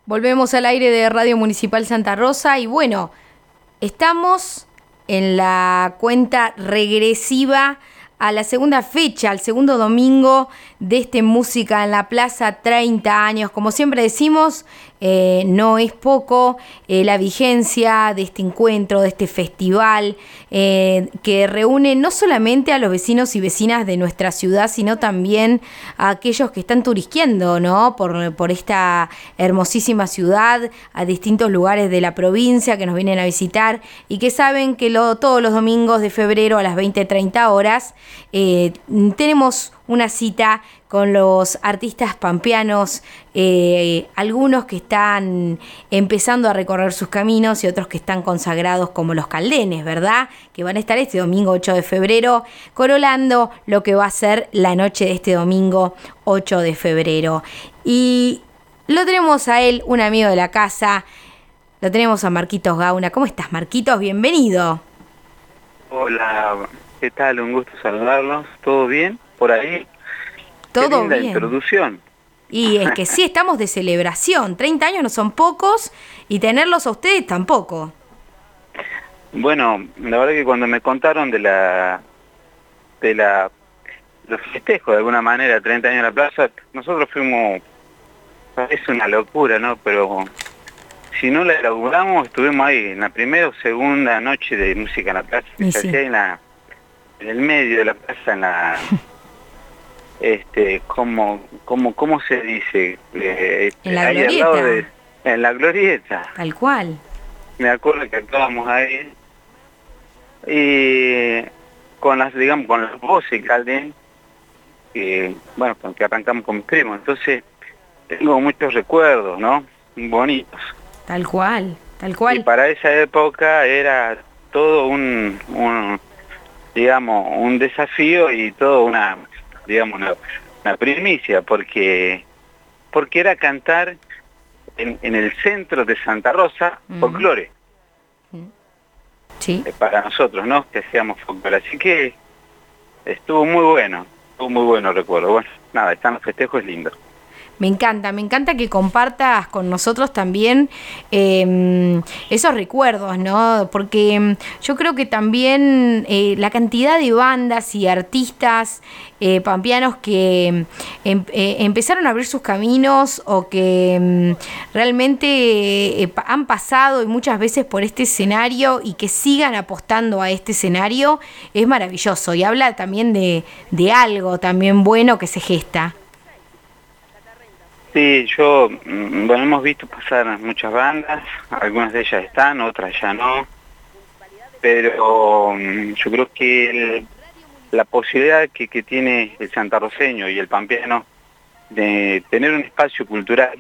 Volvemos al aire de Radio Municipal Santa Rosa y bueno, estamos en la cuenta regresiva a la segunda fecha, al segundo domingo de este Música en la Plaza, 30 años. Como siempre decimos, no es poco la vigencia de este encuentro, de este festival, que reúne no solamente a los vecinos y vecinas de nuestra ciudad, sino también a aquellos que están turisqueando, ¿no? por esta hermosísima ciudad, a distintos lugares de la provincia que nos vienen a visitar y que saben que todos los domingos de febrero a las 20:30 horas tenemos una cita con los artistas pampeanos, algunos que están empezando a recorrer sus caminos y otros que están consagrados como los Caldenes, ¿verdad? Que van a estar este domingo 8 de febrero corolando lo que va a ser la noche de este domingo 8 de febrero. Y lo tenemos a él, un amigo de la casa, lo tenemos a Marquitos Gauna. ¿Cómo estás, Marquitos? Bienvenido. Hola, ¿qué tal? Un gusto saludarlos. ¿Todo bien por ahí? Todo Qué linda bien. Introducción. Y es que sí, estamos de celebración. 30 años no son pocos y tenerlos a ustedes tampoco. Bueno, la verdad que cuando me contaron de los festejos de alguna manera, 30 años en la plaza, nosotros fuimos, parece una locura, ¿no? Pero si no la elaboramos, estuvimos ahí en la primera o segunda noche de Música en la Plaza, que se hacía en el medio de la plaza, en la... ¿cómo se dice? En la ahí glorieta. al lado en la glorieta. Tal cual. Me acuerdo que actuábamos ahí y con las voces Calden, que bueno, con que arrancamos con mis primos. Entonces tengo muchos recuerdos, ¿no? Bonitos. Tal cual, tal cual. Y para esa época era todo un desafío y todo una primicia, porque era cantar en el centro de Santa Rosa, folclore. Sí. Para nosotros, ¿no? Que hacíamos folclore. Así que estuvo muy bueno, recuerdo. Bueno, nada, están los festejos lindos. Me encanta que compartas con nosotros también esos recuerdos, ¿no? Porque yo creo que también la cantidad de bandas y artistas pampeanos que empezaron a abrir sus caminos o que realmente han pasado y muchas veces por este escenario y que sigan apostando a este escenario es maravilloso y habla también de algo también bueno que se gesta. Sí, hemos visto pasar muchas bandas, algunas de ellas están, otras ya no, pero yo creo que la posibilidad que tiene el santarroceño y el pampeano de tener un espacio cultural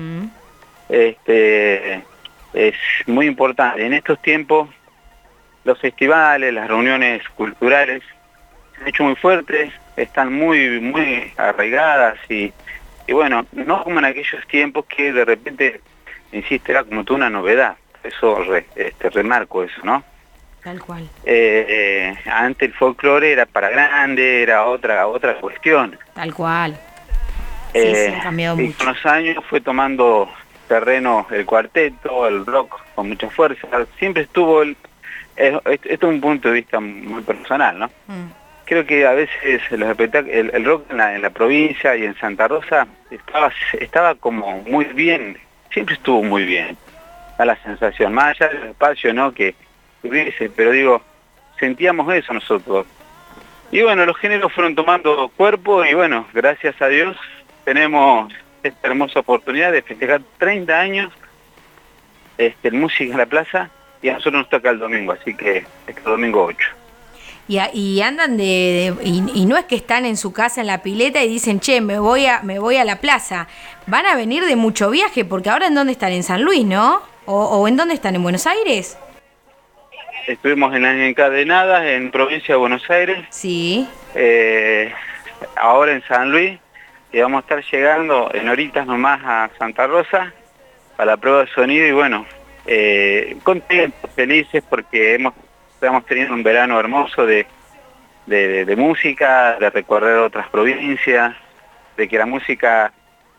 es muy importante. En estos tiempos los festivales, las reuniones culturales se han hecho muy fuertes, están muy arraigadas y bueno, no como en aquellos tiempos que de repente, insisto, era como toda una novedad. Eso remarco eso, ¿no? Tal cual. Antes el folclore era para grande, era otra cuestión. Tal cual. Sí, ha cambiado mucho. Y con los años fue tomando terreno el cuarteto, el rock con mucha fuerza. Siempre estuvo esto es un punto de vista muy personal, ¿no? Creo que a veces el rock en la provincia y en Santa Rosa estaba como muy bien, siempre estuvo muy bien, da la sensación, más allá del espacio, ¿no? que hubiese, pero digo, sentíamos eso nosotros. Y bueno, los géneros fueron tomando cuerpo y bueno, gracias a Dios tenemos esta hermosa oportunidad de festejar 30 años en Música en la Plaza y a nosotros nos toca el domingo, así que este domingo 8. Y andan y no es que están en su casa en la pileta y dicen, che, me voy a la plaza. Van a venir de mucho viaje, porque ahora ¿en dónde están? En San Luis, ¿no? ¿O en dónde están? ¿En Buenos Aires? Estuvimos en las Encadenadas, en provincia de Buenos Aires. Sí. Ahora en San Luis, y vamos a estar llegando en horitas nomás a Santa Rosa para la prueba de sonido y bueno, contentos, felices porque estamos teniendo un verano hermoso de música, de recorrer otras provincias, de que la música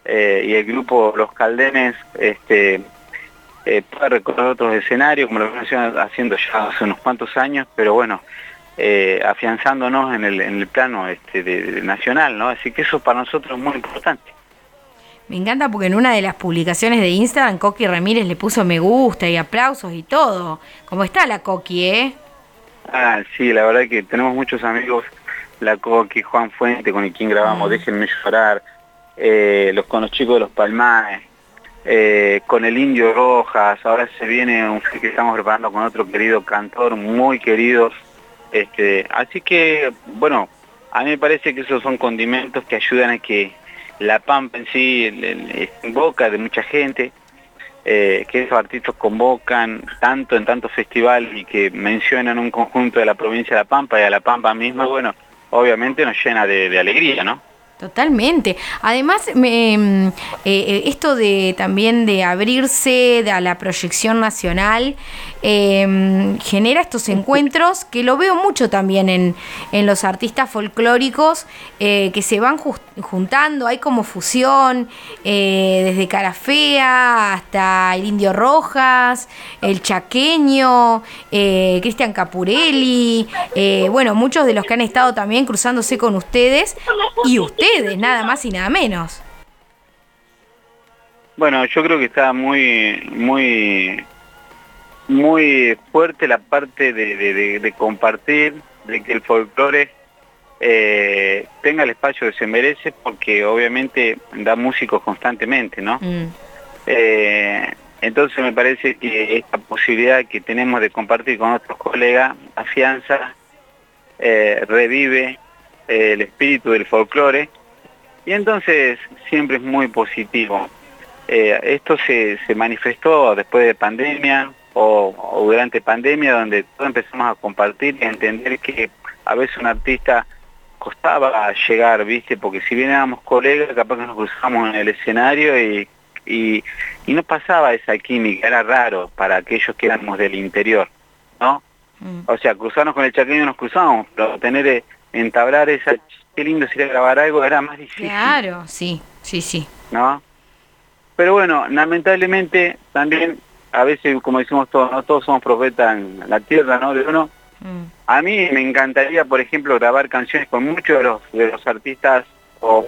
y el grupo Los Caldenes pueda recorrer otros escenarios, como lo venimos haciendo ya hace unos cuantos años, pero bueno, afianzándonos en el plano nacional, ¿no? Así que eso para nosotros es muy importante. Me encanta porque en una de las publicaciones de Instagram, Coqui Ramírez le puso me gusta y aplausos y todo. ¿Cómo está la Coqui, Ah, sí, la verdad que tenemos muchos amigos, la Coqui, Juan Fuente, con el quien grabamos Déjenme Llorar, con los chicos de Los Palmares, con el Indio Rojas, ahora se viene un film que estamos preparando con otro querido cantor, muy querido. Así que, bueno, a mí me parece que esos son condimentos que ayudan a que La Pampa en sí en boca de mucha gente, que esos artistas convocan tanto en tantos festivales y que mencionan un conjunto de la provincia de La Pampa y a La Pampa misma, bueno, obviamente nos llena de alegría, ¿no? Totalmente. Además, esto de también de abrirse a la proyección nacional genera estos encuentros que lo veo mucho también en los artistas folclóricos que se van juntando, hay como fusión, desde Cara Fea hasta el Indio Rojas, el Chaqueño, Cristian Capurelli, bueno, muchos de los que han estado también cruzándose con ustedes y ustedes, nada más y nada menos. Bueno, yo creo que está muy fuerte la parte de compartir, de que el folclore tenga el espacio que se merece, porque obviamente da músicos constantemente, ¿no? Entonces me parece que esta posibilidad que tenemos de compartir con otros colegas afianza, revive el espíritu del folclore, y entonces siempre es muy positivo. Esto se manifestó después de pandemia o durante pandemia, donde todos empezamos a compartir y a entender que a veces un artista costaba llegar, ¿viste? Porque si bien éramos colegas, capaz que nos cruzamos en el escenario y no pasaba esa química, era raro para aquellos que éramos del interior, ¿no? O sea, cruzarnos con el chaqueño nos cruzamos, pero entablar esa, qué lindo sería grabar algo, era más difícil. Claro, sí. ¿No? Pero bueno, lamentablemente también, a veces, como decimos todos, no todos somos profetas en la tierra, ¿no? De uno. A mí me encantaría, por ejemplo, grabar canciones con muchos de los artistas o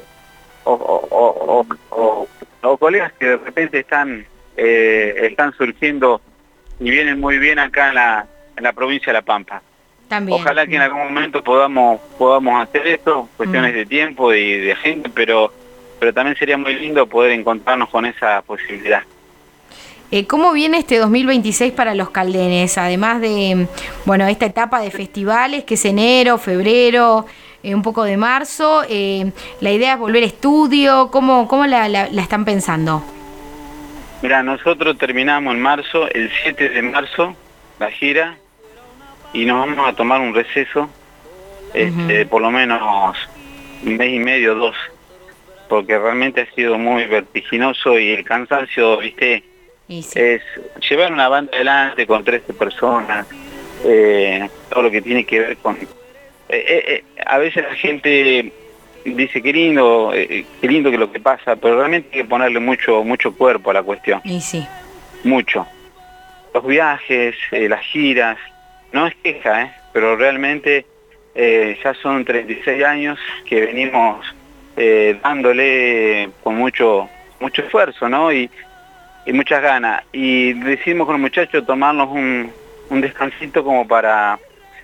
colegas que de repente están surgiendo y vienen muy bien acá en la provincia de La Pampa. También. Ojalá que en algún momento podamos hacer esto, cuestiones de tiempo y de gente, pero también sería muy lindo poder encontrarnos con esa posibilidad. ¿Cómo viene este 2026 para los Caldenes? Además de, bueno, esta etapa de festivales, que es enero, febrero, un poco de marzo, la idea es volver a estudio, ¿cómo la están pensando? Mira, nosotros terminamos en marzo, el 7 de marzo, la gira, y nos vamos a tomar un receso, por lo menos un mes y medio, 2, porque realmente ha sido muy vertiginoso y el cansancio, ¿viste? Sí. Es llevar una banda adelante con 13 personas, todo lo que tiene que ver con... a veces la gente dice qué lindo que lo que pasa, pero realmente hay que ponerle mucho cuerpo a la cuestión. Y sí. Mucho. Los viajes, las giras, no es queja, pero realmente ya son 36 años que venimos dándole con mucho esfuerzo, ¿no? Y muchas ganas. Y decidimos con los muchachos tomarnos un descansito como para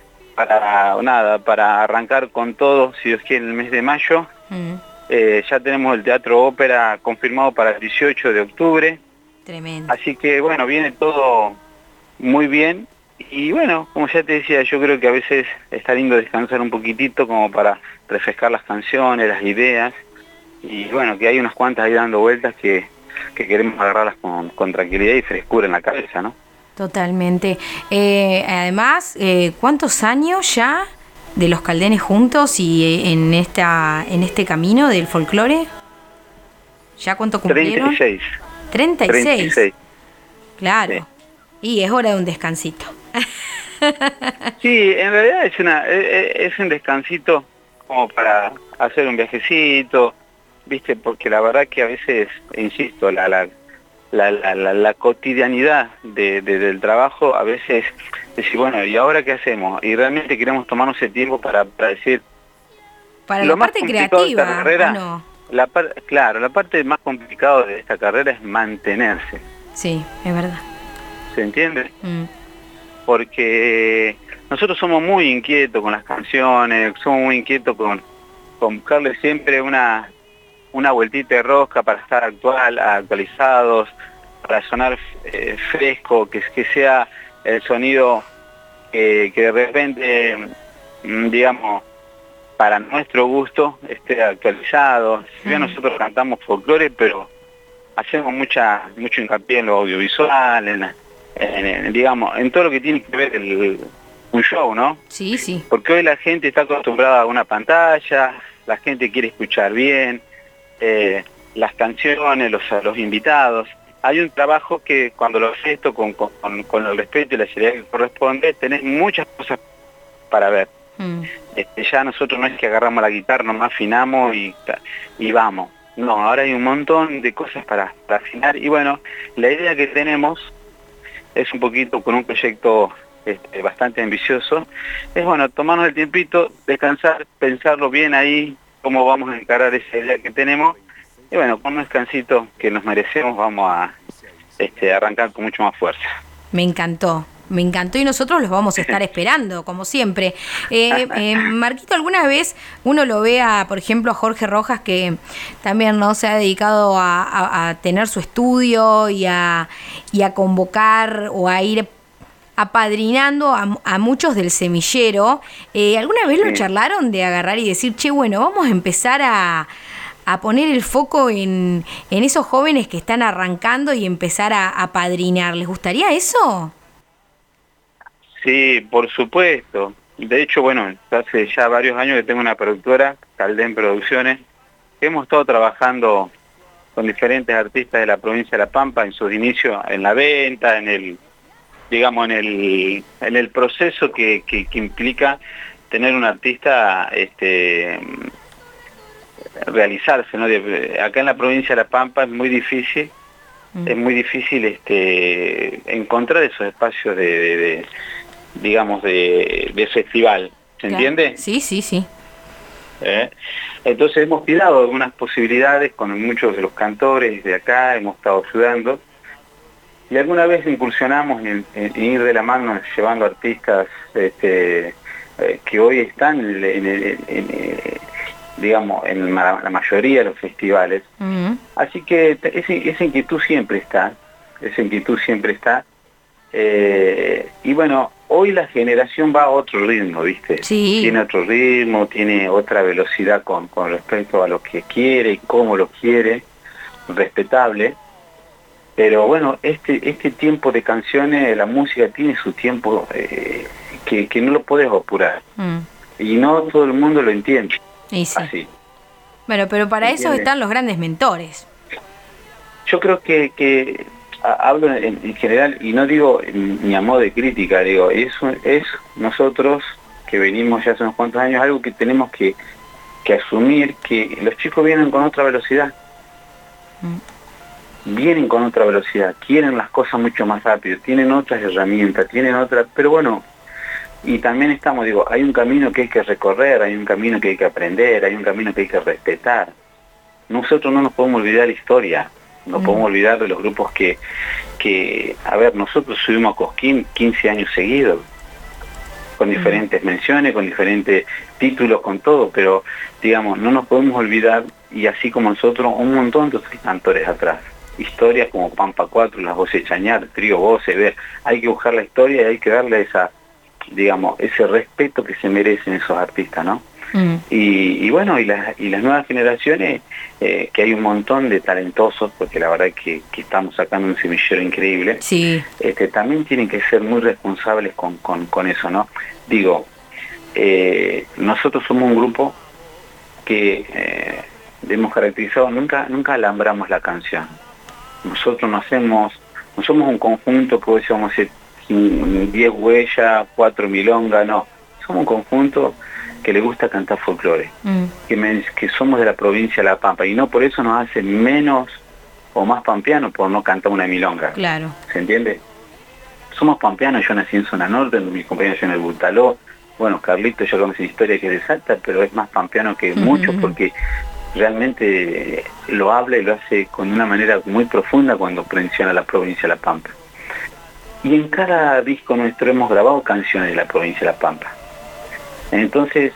arrancar con todo, si Dios quiere, en el mes de mayo. Ya tenemos el Teatro Ópera confirmado para el 18 de octubre. Tremendo. Así que bueno, viene todo muy bien. Y bueno, como ya te decía, yo creo que a veces está lindo descansar un poquitito como para refrescar las canciones, las ideas. Y bueno, que hay unas cuantas ahí dando vueltas que queremos agarrarlas con tranquilidad y frescura en la cabeza, ¿no? Totalmente. Además, ¿cuántos años ya de los Caldenes juntos y en este camino del folclore? ¿Ya cuánto cumplieron? 36. 36. Claro. Sí. Y es hora de un descansito. Sí, en realidad es un descansito como para hacer un viajecito, ¿viste? Porque la verdad que a veces, insisto, la cotidianidad del trabajo, a veces decir, bueno, ¿y ahora qué hacemos? Y realmente queremos tomarnos ese tiempo para decir, Para lo la más parte complicado de esta creativa, carrera, ¿o no? claro, la parte más complicada de esta carrera es mantenerse. Sí, es verdad. ¿Se entiende? Porque nosotros somos muy inquietos con las canciones, somos muy inquietos con buscarle siempre una vueltita de rosca para estar actualizados, para sonar fresco, que sea el sonido que de repente, digamos, para nuestro gusto esté actualizado. Si bien nosotros cantamos folclore, pero hacemos mucho hincapié en lo audiovisual, digamos, en todo lo que tiene que ver un show, ¿no? Sí, sí. Porque hoy la gente está acostumbrada a una pantalla, la gente quiere escuchar bien, las canciones, los invitados. Hay un trabajo que cuando lo haces esto con el respeto y la seriedad que corresponde, tenés muchas cosas para ver. Ya nosotros no es que agarramos la guitarra, nomás afinamos y vamos. No, ahora hay un montón de cosas para afinar. Y bueno, la idea que tenemos es un poquito con un proyecto bastante ambicioso. Es bueno, tomarnos el tiempito, descansar, pensarlo bien ahí, cómo vamos a encarar esa idea que tenemos. Y bueno, con un descansito que nos merecemos, vamos a arrancar con mucho más fuerza. Me encantó y nosotros los vamos a estar esperando, como siempre. Marquito, ¿alguna vez uno lo ve, por ejemplo, a Jorge Rojas, que también no se ha dedicado a tener su estudio y a convocar o a ir apadrinando a muchos del semillero? ¿Alguna vez lo charlaron de agarrar y decir, che, bueno, vamos a empezar a poner el foco en esos jóvenes que están arrancando y empezar a apadrinar? ¿Les gustaría eso? Sí, por supuesto. De hecho, bueno, hace ya varios años que tengo una productora, Caldén Producciones, que hemos estado trabajando con diferentes artistas de la provincia de La Pampa en sus inicios, en la venta, en el proceso que implica tener un artista realizarse, ¿no? Acá en la provincia de La Pampa es muy difícil encontrar esos espacios de festival, ¿se entiende? Sí, sí, sí. Entonces hemos tirado algunas posibilidades con muchos de los cantores de acá, hemos estado ayudando, y alguna vez incursionamos en ir de la mano llevando artistas que hoy están en la mayoría de los festivales. Así que esa inquietud siempre está, y bueno, hoy la generación va a otro ritmo, ¿viste? Sí. Tiene otro ritmo, tiene otra velocidad con respecto a lo que quiere y cómo lo quiere, respetable. Pero bueno, este tiempo de canciones, la música tiene su tiempo que no lo podés apurar. Y no todo el mundo lo entiende. Y sí. Así. Bueno, pero para eso están los grandes mentores. Yo creo que hablo en general, y no digo ni a modo de crítica, digo, es nosotros que venimos ya hace unos cuantos años, algo que tenemos que asumir, que los chicos vienen con otra velocidad. Vienen con otra velocidad, quieren las cosas mucho más rápido, tienen otras herramientas, pero bueno, y también hay un camino que hay que recorrer, hay un camino que hay que aprender, hay un camino que hay que respetar. Nosotros no nos podemos olvidar la historia, no podemos olvidar de los grupos que, a ver, nosotros subimos a Cosquín 15 años seguidos, con diferentes menciones, con diferentes títulos, con todo, pero digamos, no nos podemos olvidar, y así como nosotros, un montón de otros cantores atrás. Historias como Pampa 4, Las Voces Chañar, Trío Voces, hay que buscar la historia y hay que darle ese respeto que se merecen esos artistas, ¿no? Y bueno, y las nuevas generaciones, que hay un montón de talentosos, porque la verdad que estamos sacando un semillero increíble, sí. También tienen que ser muy responsables con eso, ¿no? Digo, nosotros somos un grupo que hemos caracterizado, nunca alambramos la canción. Nosotros no somos un conjunto que hoy somos 10 huellas, 4 milongas, no. Somos un conjunto que le gusta cantar folclore, que somos de la provincia de La Pampa, y no por eso nos hace menos o más pampeanos por no cantar una milonga. Claro. ¿Se entiende? Somos pampeanos, yo nací en Zona Norte, mi compañero nació en el Bultaló. Bueno, Carlito ya conoce una historia que es de Salta, pero es más pampeano que muchos porque realmente lo habla y lo hace con una manera muy profunda cuando menciona la provincia de La Pampa. Y en cada disco nuestro hemos grabado canciones de la provincia de La Pampa. Entonces,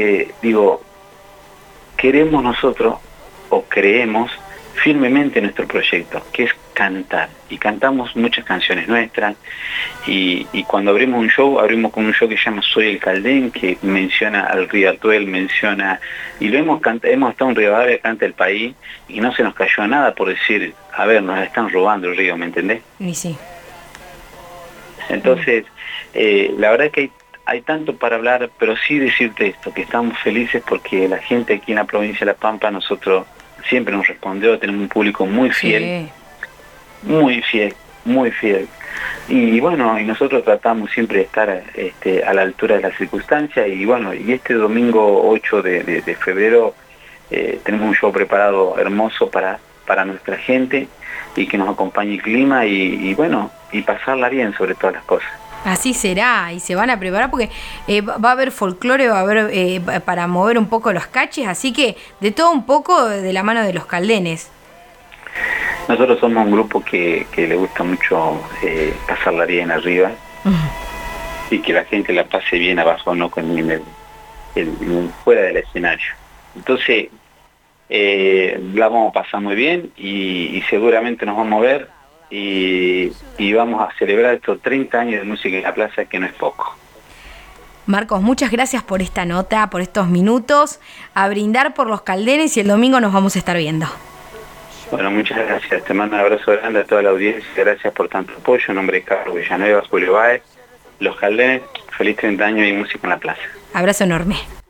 queremos nosotros, o creemos firmemente en nuestro proyecto, que es cantar. Y cantamos muchas canciones nuestras. Y cuando abrimos un show, abrimos con un show que se llama Soy el Caldén, que menciona al río Atuel, y lo hemos estado en Rivadavia, canta el país, y no se nos cayó nada por decir, a ver, nos están robando el río, ¿me entendés? Y sí. Entonces, la verdad es que hay tanto para hablar, pero sí decirte esto, que estamos felices porque la gente aquí en la provincia de La Pampa, nosotros siempre nos respondió, tenemos un público muy fiel, sí. Muy fiel. Y bueno, y nosotros tratamos siempre de estar a la altura de las circunstancias, y bueno, y este domingo 8 de febrero tenemos un show preparado hermoso para nuestra gente, y que nos acompañe el clima, y bueno, y pasarla bien sobre todas las cosas. Así será, y se van a preparar porque va a haber folclore, va a haber para mover un poco los caches, así que de todo un poco de la mano de los caldenes. Nosotros somos un grupo que le gusta mucho pasarla bien arriba, y que la gente la pase bien abajo, no con fuera del escenario. Entonces, la vamos a pasar muy bien, y seguramente nos vamos a ver. Y vamos a celebrar estos 30 años de música en la plaza, que no es poco. Marcos, muchas gracias por esta nota, por estos minutos, a brindar por los caldenes, y el domingo nos vamos a estar viendo. Bueno, muchas gracias, te mando un abrazo grande a toda la audiencia, gracias por tanto apoyo. En nombre de Carlos Villanueva, Julio Báez, los caldenes, feliz 30 años y música en la plaza. Abrazo enorme.